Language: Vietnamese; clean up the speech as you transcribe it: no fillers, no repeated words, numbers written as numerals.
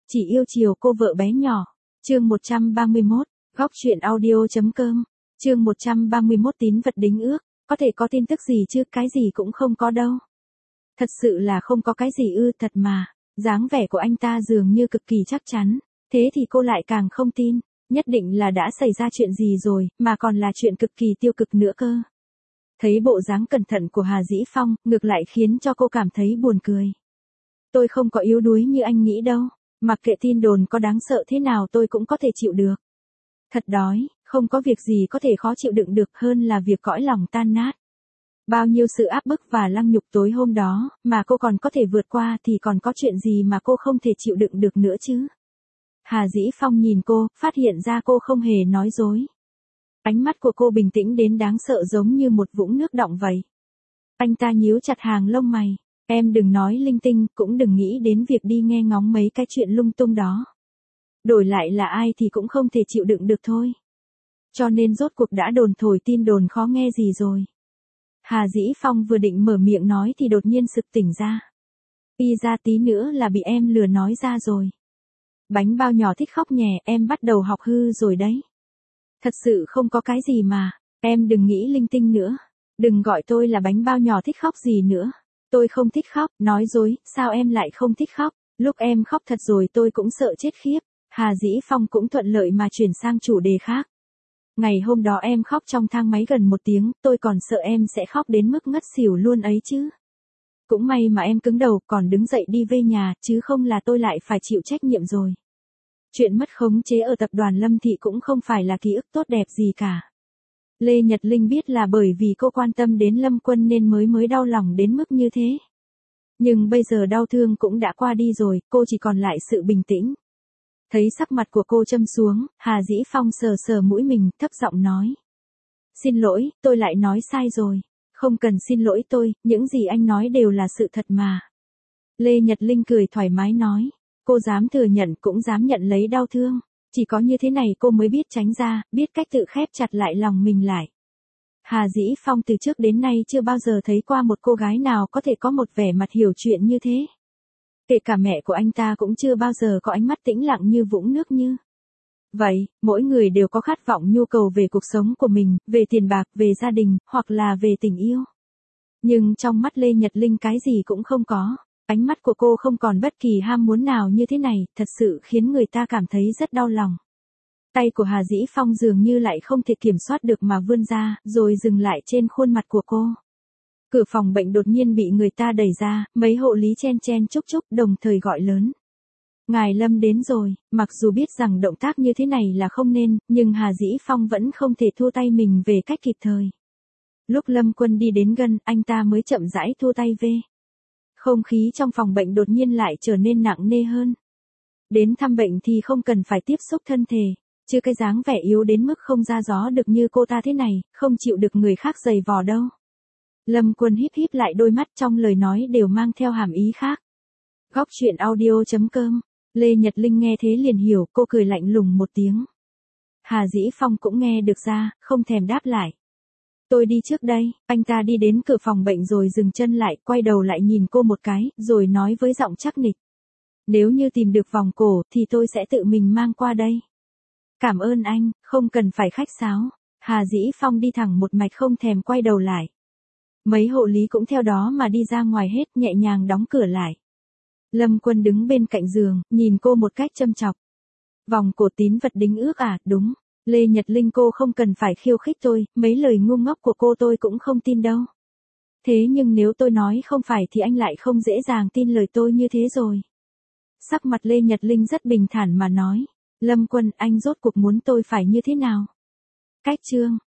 chỉ yêu chiều cô vợ bé nhỏ. Chương 131, góc truyện audio.com. Chương 131 tín vật đính ước, có thể có tin tức gì chứ, cái gì cũng không có đâu. Thật sự là không có cái gì ư, thật mà. Dáng vẻ của anh ta dường như cực kỳ chắc chắn, thế thì cô lại càng không tin, nhất định là đã xảy ra chuyện gì rồi, mà còn là chuyện cực kỳ tiêu cực nữa cơ. Thấy bộ dáng cẩn thận của Hà Dĩ Phong, ngược lại khiến cho cô cảm thấy buồn cười. Tôi không có yếu đuối như anh nghĩ đâu, mặc kệ tin đồn có đáng sợ thế nào tôi cũng có thể chịu được. Thật đói, không có việc gì có thể khó chịu đựng được hơn là việc cõi lòng tan nát. Bao nhiêu sự áp bức và lăng nhục tối hôm đó, mà cô còn có thể vượt qua thì còn có chuyện gì mà cô không thể chịu đựng được nữa chứ. Hà Dĩ Phong nhìn cô, phát hiện ra cô không hề nói dối. Ánh mắt của cô bình tĩnh đến đáng sợ giống như một vũng nước đọng vậy. Anh ta nhíu chặt hàng lông mày, em đừng nói linh tinh, cũng đừng nghĩ đến việc đi nghe ngóng mấy cái chuyện lung tung đó. Đổi lại là ai thì cũng không thể chịu đựng được thôi. Cho nên rốt cuộc đã đồn thổi tin đồn khó nghe gì rồi. Hà Dĩ Phong vừa định mở miệng nói thì đột nhiên sực tỉnh ra. Y ra tí nữa là bị em lừa nói ra rồi. Bánh bao nhỏ thích khóc nhè, em bắt đầu học hư rồi đấy. Thật sự không có cái gì mà, em đừng nghĩ linh tinh nữa. Đừng gọi tôi là bánh bao nhỏ thích khóc gì nữa. Tôi không thích khóc, nói dối, sao em lại không thích khóc? Lúc em khóc thật rồi tôi cũng sợ chết khiếp. Hà Dĩ Phong cũng thuận lợi mà chuyển sang chủ đề khác. Ngày hôm đó em khóc trong thang máy gần 1 tiếng, tôi còn sợ em sẽ khóc đến mức ngất xỉu luôn ấy chứ. Cũng may mà em cứng đầu còn đứng dậy đi về nhà, chứ không là tôi lại phải chịu trách nhiệm rồi. Chuyện mất khống chế ở tập đoàn Lâm Thị cũng không phải là ký ức tốt đẹp gì cả. Lê Nhật Linh biết là bởi vì cô quan tâm đến Lâm Quân nên mới đau lòng đến mức như thế. Nhưng bây giờ đau thương cũng đã qua đi rồi, cô chỉ còn lại sự bình tĩnh. Thấy sắc mặt của cô châm xuống, Hà Dĩ Phong sờ sờ mũi mình, thấp giọng nói. Xin lỗi, tôi lại nói sai rồi. Không cần xin lỗi tôi, những gì anh nói đều là sự thật mà. Lê Nhật Linh cười thoải mái nói. Cô dám thừa nhận cũng dám nhận lấy đau thương. Chỉ có như thế này cô mới biết tránh ra, biết cách tự khép chặt lại lòng mình lại. Hà Dĩ Phong từ trước đến nay chưa bao giờ thấy qua một cô gái nào có thể có một vẻ mặt hiểu chuyện như thế. Kể cả mẹ của anh ta cũng chưa bao giờ có ánh mắt tĩnh lặng như vũng nước như vậy. Mỗi người đều có khát vọng nhu cầu về cuộc sống của mình, về tiền bạc, về gia đình, hoặc là về tình yêu. Nhưng trong mắt Lê Nhật Linh cái gì cũng không có. Ánh mắt của cô không còn bất kỳ ham muốn nào như thế này, thật sự khiến người ta cảm thấy rất đau lòng. Tay của Hà Dĩ Phong dường như lại không thể kiểm soát được mà vươn ra, rồi dừng lại trên khuôn mặt của cô. Cửa phòng bệnh đột nhiên bị người ta đẩy ra, mấy hộ lý chen chen chúc chúc đồng thời gọi lớn. Ngài Lâm đến rồi, mặc dù biết rằng động tác như thế này là không nên, nhưng Hà Dĩ Phong vẫn không thể thua tay mình về cách kịp thời. Lúc Lâm Quân đi đến gần, anh ta mới chậm rãi thua tay về. Không khí trong phòng bệnh đột nhiên lại trở nên nặng nề hơn. Đến thăm bệnh thì không cần phải tiếp xúc thân thể, chứ cái dáng vẻ yếu đến mức không ra gió được như cô ta thế này, không chịu được người khác giày vò đâu. Lâm Quân híp híp lại đôi mắt, trong lời nói đều mang theo hàm ý khác. Góc truyện audio.com. Lê Nhật Linh nghe thế liền hiểu, cô cười lạnh lùng một tiếng. Hà Dĩ Phong cũng nghe được ra, không thèm đáp lại. Tôi đi trước đây, anh ta đi đến cửa phòng bệnh rồi dừng chân lại, quay đầu lại nhìn cô một cái, rồi nói với giọng chắc nịch. Nếu như tìm được vòng cổ thì tôi sẽ tự mình mang qua đây. Cảm ơn anh, không cần phải khách sáo. Hà Dĩ Phong đi thẳng một mạch không thèm quay đầu lại. Mấy hộ lý cũng theo đó mà đi ra ngoài hết, nhẹ nhàng đóng cửa lại. Lâm Quân đứng bên cạnh giường, nhìn cô một cách châm chọc. Vòng cổ tín vật đính ước à, đúng. Lê Nhật Linh cô không cần phải khiêu khích tôi, mấy lời ngu ngốc của cô tôi cũng không tin đâu. Thế nhưng nếu tôi nói không phải thì anh lại không dễ dàng tin lời tôi như thế rồi. Sắc mặt Lê Nhật Linh rất bình thản mà nói. Lâm Quân, anh rốt cuộc muốn tôi phải như thế nào? Cách chương.